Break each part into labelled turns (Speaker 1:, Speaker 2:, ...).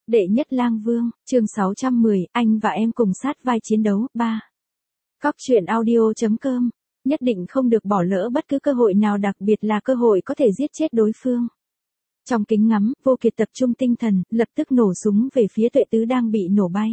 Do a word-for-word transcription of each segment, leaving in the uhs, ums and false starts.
Speaker 1: Đệ nhất lang vương, chương sáu trăm mười, anh và em cùng sát vai chiến đấu, ba. Cóc truyện audio chấm com, nhất định không được bỏ lỡ bất cứ cơ hội nào, đặc biệt là cơ hội có thể giết chết đối phương. Trong kính ngắm, Vô Kiệt tập trung tinh thần, lập tức nổ súng về phía Tuệ Tứ đang bị nổ bay.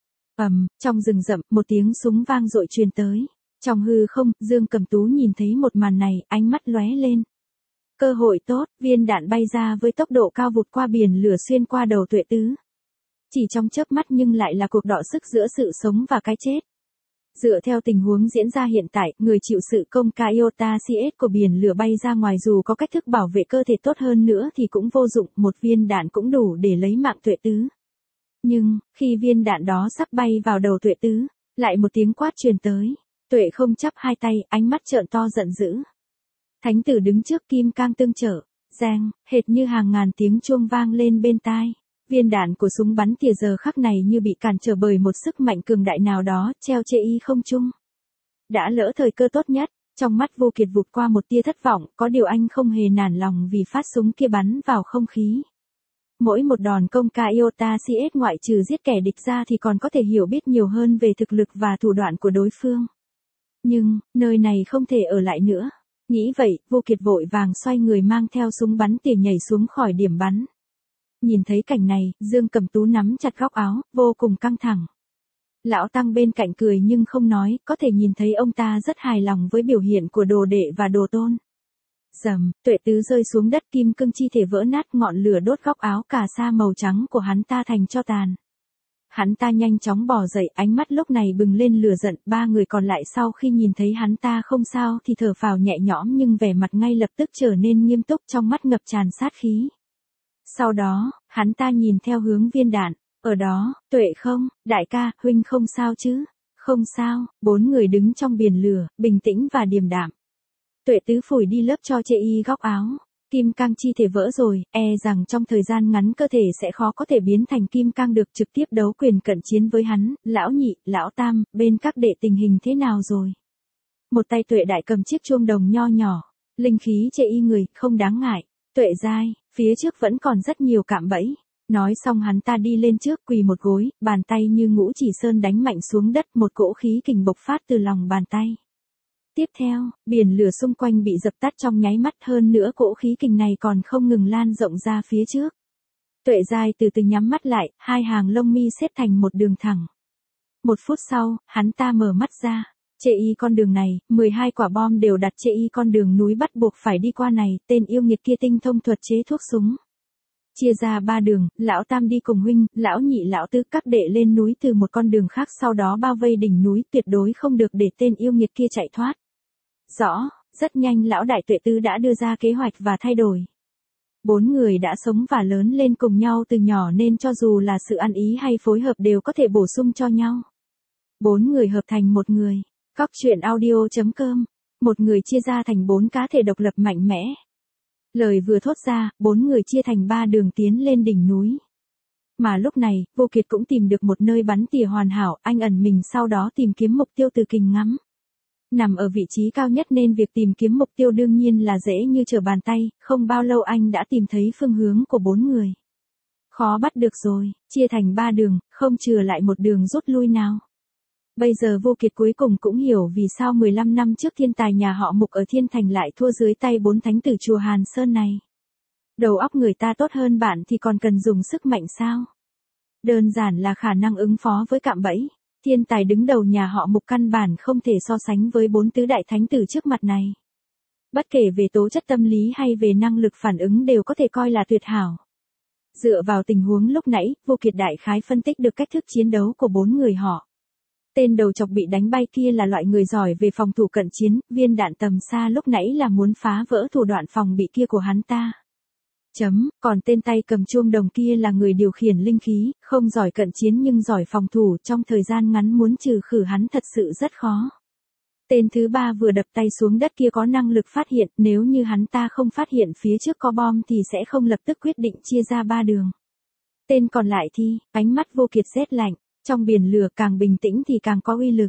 Speaker 1: Ầm, trong rừng rậm, một tiếng súng vang dội truyền tới. Trong hư không, Dương Cầm Tú nhìn thấy một màn này, ánh mắt lóe lên. Cơ hội tốt, viên đạn bay ra với tốc độ cao vụt qua biển lửa xuyên qua đầu Tuệ Tứ. Chỉ trong chớp mắt nhưng lại là cuộc đọ sức giữa sự sống và cái chết. Dựa theo tình huống diễn ra hiện tại, người chịu sự công kích Iota xê ét của biển lửa bay ra ngoài dù có cách thức bảo vệ cơ thể tốt hơn nữa thì cũng vô dụng, một viên đạn cũng đủ để lấy mạng Tuệ Tứ. Nhưng, khi viên đạn đó sắp bay vào đầu Tuệ Tứ, lại một tiếng quát truyền tới. Tuệ không chắp hai tay, ánh mắt trợn to giận dữ. Thánh tử đứng trước kim cang tương trợ, reng, hệt như hàng ngàn tiếng chuông vang lên bên tai. Viên đạn của súng bắn tỉa giờ khắc này như bị cản trở bởi một sức mạnh cường đại nào đó, treo chê y không trung. Đã lỡ thời cơ tốt nhất, trong mắt Vô Kiệt vụt qua một tia thất vọng, có điều anh không hề nản lòng vì phát súng kia bắn vào không khí. Mỗi một đòn công kích Iota xê ét ngoại trừ giết kẻ địch ra thì còn có thể hiểu biết nhiều hơn về thực lực và thủ đoạn của đối phương. Nhưng, nơi này không thể ở lại nữa. Nghĩ vậy, Vô Kiệt vội vàng xoay người mang theo súng bắn tỉa nhảy xuống khỏi điểm bắn. Nhìn thấy cảnh này, Dương Cầm Tú nắm chặt góc áo, vô cùng căng thẳng. Lão Tăng bên cạnh cười nhưng không nói, có thể nhìn thấy ông ta rất hài lòng với biểu hiện của đồ đệ và đồ tôn. Rầm, Tuệ Tứ rơi xuống đất, kim cương chi thể vỡ nát, ngọn lửa đốt góc áo cà sa màu trắng của hắn ta thành tro tàn. Hắn ta nhanh chóng bò dậy, ánh mắt lúc này bừng lên lửa giận, ba người còn lại sau khi nhìn thấy hắn ta không sao thì thở phào nhẹ nhõm nhưng vẻ mặt ngay lập tức trở nên nghiêm túc, trong mắt ngập tràn sát khí. Sau đó, hắn ta nhìn theo hướng viên đạn, ở đó, Tuệ không, đại ca, huynh không sao chứ? Không sao, bốn người đứng trong biển lửa, bình tĩnh và điềm đạm. Tuệ Tứ phủi đi lớp tro chê y góc áo. Kim cang chi thể vỡ rồi, e rằng trong thời gian ngắn cơ thể sẽ khó có thể biến thành kim cang được, trực tiếp đấu quyền cận chiến với hắn. Lão Nhị, Lão Tam, bên các đệ tình hình thế nào rồi? Một tay Tuệ Đại cầm chiếc chuông đồng nho nhỏ, linh khí chê y người, không đáng ngại. Tuệ Giai, phía trước vẫn còn rất nhiều cạm bẫy. Nói xong hắn ta đi lên trước, quỳ một gối, bàn tay như ngũ chỉ sơn đánh mạnh xuống đất, một cỗ khí kình bộc phát từ lòng bàn tay. Tiếp theo, biển lửa xung quanh bị dập tắt trong nháy mắt, hơn nữa cỗ khí kình này còn không ngừng lan rộng ra phía trước. Tuệ Giai từ từ nhắm mắt lại, hai hàng lông mi xếp thành một đường thẳng. Một phút sau, hắn ta mở mắt ra. Chê y con đường này, mười hai quả bom đều đặt chê y con đường núi bắt buộc phải đi qua này, tên yêu nghiệt kia tinh thông thuật chế thuốc súng. Chia ra ba đường, Lão Tam đi cùng huynh, Lão Nhị Lão Tứ các đệ lên núi từ một con đường khác, sau đó bao vây đỉnh núi, tuyệt đối không được để tên yêu nghiệt kia chạy thoát. Rõ, rất nhanh Lão Đại Tuệ Tứ đã đưa ra kế hoạch và thay đổi. Bốn người đã sống và lớn lên cùng nhau từ nhỏ nên cho dù là sự ăn ý hay phối hợp đều có thể bổ sung cho nhau. Bốn người hợp thành một người. Cóc truyện audio chấm com, một người chia ra thành bốn cá thể độc lập mạnh mẽ. Lời vừa thốt ra, bốn người chia thành ba đường tiến lên đỉnh núi. Mà lúc này, Vô Kiệt cũng tìm được một nơi bắn tỉa hoàn hảo, anh ẩn mình sau đó tìm kiếm mục tiêu từ kính ngắm. Nằm ở vị trí cao nhất nên việc tìm kiếm mục tiêu đương nhiên là dễ như trở bàn tay, không bao lâu anh đã tìm thấy phương hướng của bốn người. Khó bắt được rồi, chia thành ba đường, không chừa lại một đường rút lui nào. Bây giờ Vô Kiệt cuối cùng cũng hiểu vì sao mười lăm năm trước thiên tài nhà họ Mục ở Thiên Thành lại thua dưới tay bốn thánh tử chùa Hàn Sơn này. Đầu óc người ta tốt hơn bạn thì còn cần dùng sức mạnh sao? Đơn giản là khả năng ứng phó với cạm bẫy. Thiên tài đứng đầu nhà họ Mục căn bản không thể so sánh với bốn tứ đại thánh tử trước mặt này. Bất kể về tố chất tâm lý hay về năng lực phản ứng đều có thể coi là tuyệt hảo. Dựa vào tình huống lúc nãy, Vô Kiệt đại khái phân tích được cách thức chiến đấu của bốn người họ. Tên đầu chọc bị đánh bay kia là loại người giỏi về phòng thủ cận chiến, viên đạn tầm xa lúc nãy là muốn phá vỡ thủ đoạn phòng bị kia của hắn ta. Chấm, còn tên tay cầm chuông đồng kia là người điều khiển linh khí, không giỏi cận chiến nhưng giỏi phòng thủ, trong thời gian ngắn muốn trừ khử hắn thật sự rất khó. Tên thứ ba vừa đập tay xuống đất kia có năng lực phát hiện, nếu như hắn ta không phát hiện phía trước có bom thì sẽ không lập tức quyết định chia ra ba đường. Tên còn lại thì, ánh mắt Vô Kiệt rét lạnh. Trong biển lửa càng bình tĩnh thì càng có uy lực.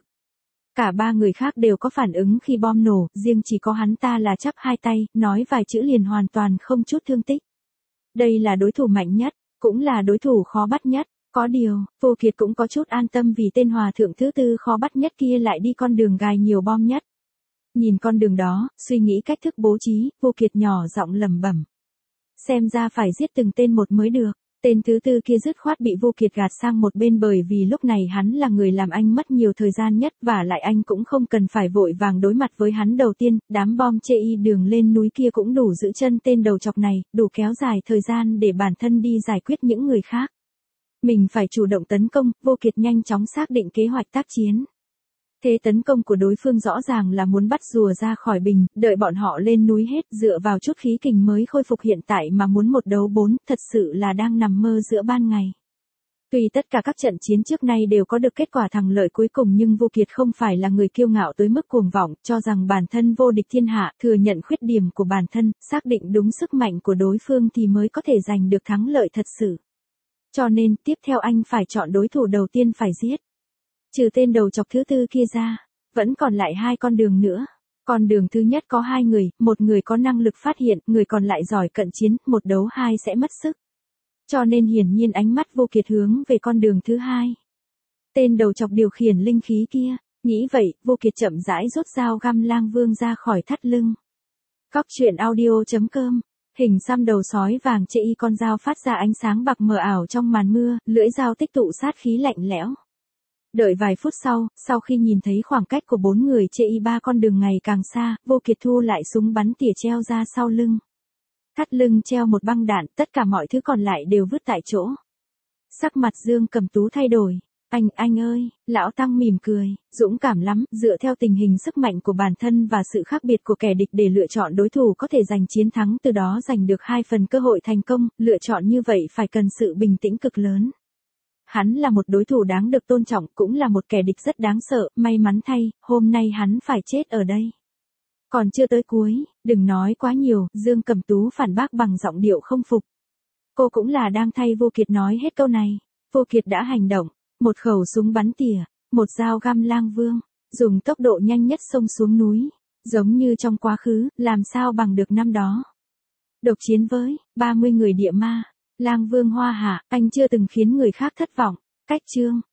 Speaker 1: Cả ba người khác đều có phản ứng khi bom nổ, riêng chỉ có hắn ta là chắp hai tay, nói vài chữ liền hoàn toàn không chút thương tích. Đây là đối thủ mạnh nhất. cũng là đối thủ khó bắt nhất. Có điều, Vô Kiệt cũng có chút an tâm vì tên hòa thượng thứ tư khó bắt nhất kia lại đi con đường gài nhiều bom nhất. Nhìn con đường đó, suy nghĩ cách thức bố trí, Vô Kiệt nhỏ giọng lẩm bẩm. Xem ra phải giết từng tên một mới được. Tên thứ tư kia dứt khoát bị Vô Kiệt gạt sang một bên bởi vì lúc này hắn là người làm anh mất nhiều thời gian nhất và lại anh cũng không cần phải vội vàng đối mặt với hắn đầu tiên, đám bom chê y đường lên núi kia cũng đủ giữ chân tên đầu chọc này, đủ kéo dài thời gian để bản thân đi giải quyết những người khác. Mình phải chủ động tấn công, Vô Kiệt nhanh chóng xác định kế hoạch tác chiến. Thế tấn công của đối phương rõ ràng là muốn bắt rùa ra khỏi bình, đợi bọn họ lên núi hết dựa vào chút khí kình mới khôi phục hiện tại mà muốn một đấu bốn, thật sự là đang nằm mơ giữa ban ngày. Tuy tất cả các trận chiến trước nay đều có được kết quả thắng lợi cuối cùng nhưng Vô Kiệt không phải là người kiêu ngạo tới mức cuồng vọng, cho rằng bản thân vô địch thiên hạ, thừa nhận khuyết điểm của bản thân, xác định đúng sức mạnh của đối phương thì mới có thể giành được thắng lợi thật sự. Cho nên, tiếp theo anh phải chọn đối thủ đầu tiên phải giết. Trừ tên đầu chọc thứ tư kia ra, vẫn còn lại hai con đường nữa. Con đường thứ nhất có hai người, một người có năng lực phát hiện, người còn lại giỏi cận chiến, một đấu hai sẽ mất sức. Cho nên hiển nhiên ánh mắt Vô Kiệt hướng về con đường thứ hai. Tên đầu chọc điều khiển linh khí kia, nghĩ vậy, Vô Kiệt chậm rãi rút dao găm lang vương ra khỏi thắt lưng. Cóc truyện audio chấm com. Hình xăm đầu sói vàng chê y, con dao phát ra ánh sáng bạc mờ ảo trong màn mưa, lưỡi dao tích tụ sát khí lạnh lẽo. Đợi vài phút sau, sau khi nhìn thấy khoảng cách của bốn người chê y ba con đường ngày càng xa, Vô Kiệt thu lại súng bắn tỉa treo ra sau lưng. Thắt lưng treo một băng đạn, tất cả mọi thứ còn lại đều vứt tại chỗ. Sắc mặt Dương Cầm Tú thay đổi. Anh, anh ơi, lão tăng mỉm cười, dũng cảm lắm, dựa theo tình hình sức mạnh của bản thân và sự khác biệt của kẻ địch để lựa chọn đối thủ có thể giành chiến thắng, từ đó giành được hai phần cơ hội thành công, lựa chọn như vậy phải cần sự bình tĩnh cực lớn. Hắn là một đối thủ đáng được tôn trọng, cũng là một kẻ địch rất đáng sợ, may mắn thay, hôm nay hắn phải chết ở đây. Còn chưa tới cuối, đừng nói quá nhiều, Dương Cầm Tú phản bác bằng giọng điệu không phục. Cô cũng là đang thay Vô Kiệt nói hết câu này. Vô Kiệt đã hành động, một khẩu súng bắn tỉa, một dao găm lang vương, dùng tốc độ nhanh nhất xông xuống núi, giống như trong quá khứ, làm sao bằng được năm đó. Độc chiến với ba mươi người địa ma, lang vương hoa hạ, anh chưa từng khiến người khác thất vọng. Cách chương